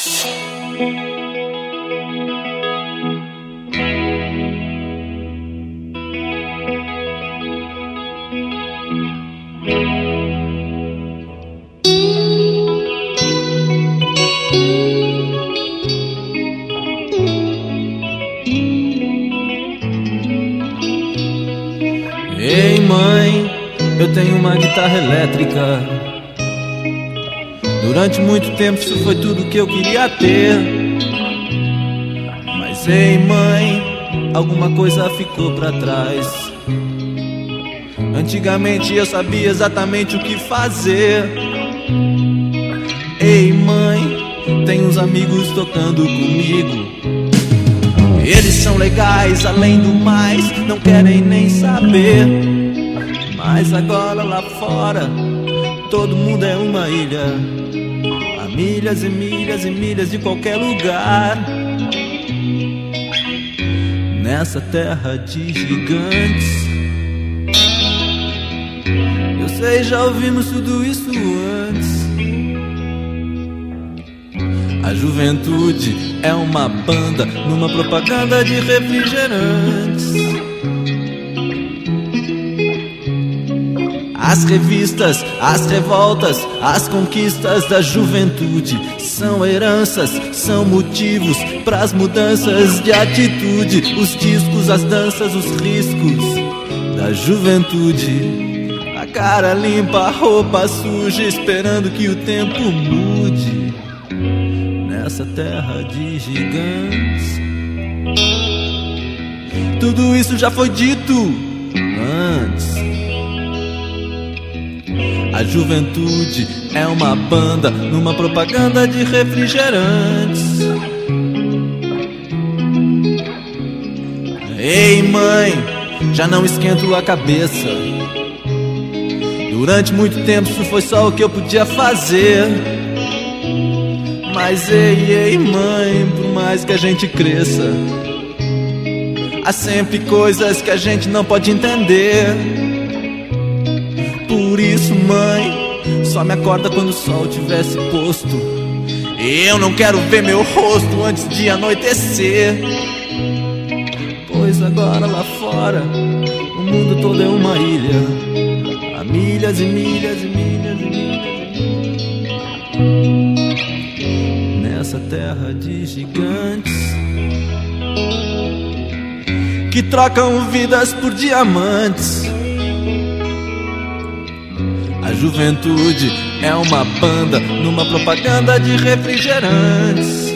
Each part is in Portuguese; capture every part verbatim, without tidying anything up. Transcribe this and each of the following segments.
Ei mãe, eu tenho uma guitarra elétrica. Durante muito tempo isso foi tudo que eu queria ter. Mas ei mãe, alguma coisa ficou pra trás. Antigamente eu sabia exatamente o que fazer. Ei mãe, tem uns amigos tocando comigo. Eles são legais, além do mais, não querem nem saber. Mas agora lá fora, todo mundo é uma ilha. A milhas e milhas e milhas de qualquer lugar. Nessa terra de gigantes. Eu sei, já ouvimos tudo isso antes. A juventude é uma banda numa propaganda de refrigerantes. As revistas, as revoltas, as conquistas da juventude são heranças, são motivos pras mudanças de atitude. Os discos, as danças, os riscos da juventude. A cara limpa, a roupa suja, esperando que o tempo mude. Nessa terra de gigantes, tudo isso já foi dito antes. A juventude é uma banda numa propaganda de refrigerantes. Ei mãe, já não esquento a cabeça. Durante muito tempo isso foi só o que eu podia fazer. Mas ei, ei mãe, por mais que a gente cresça, há sempre coisas que a gente não pode entender. Por isso mãe, só me acorda quando o sol tivesse posto. Eu não quero ver meu rosto antes de anoitecer. Pois agora lá fora, o mundo todo é uma ilha. Há milhas e milhas e milhas e milhas. Nessa terra de gigantes que trocam vidas por diamantes. A juventude é uma banda numa propaganda de refrigerantes.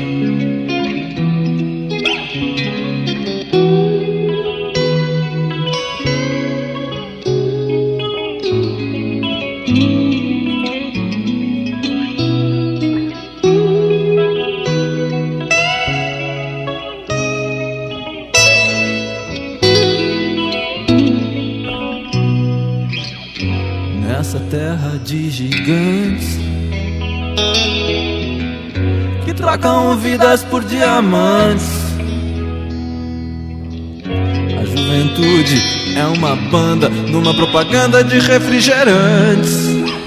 Nessa terra de gigantes que trocam vidas por diamantes. A juventude é uma banda numa propaganda de refrigerantes.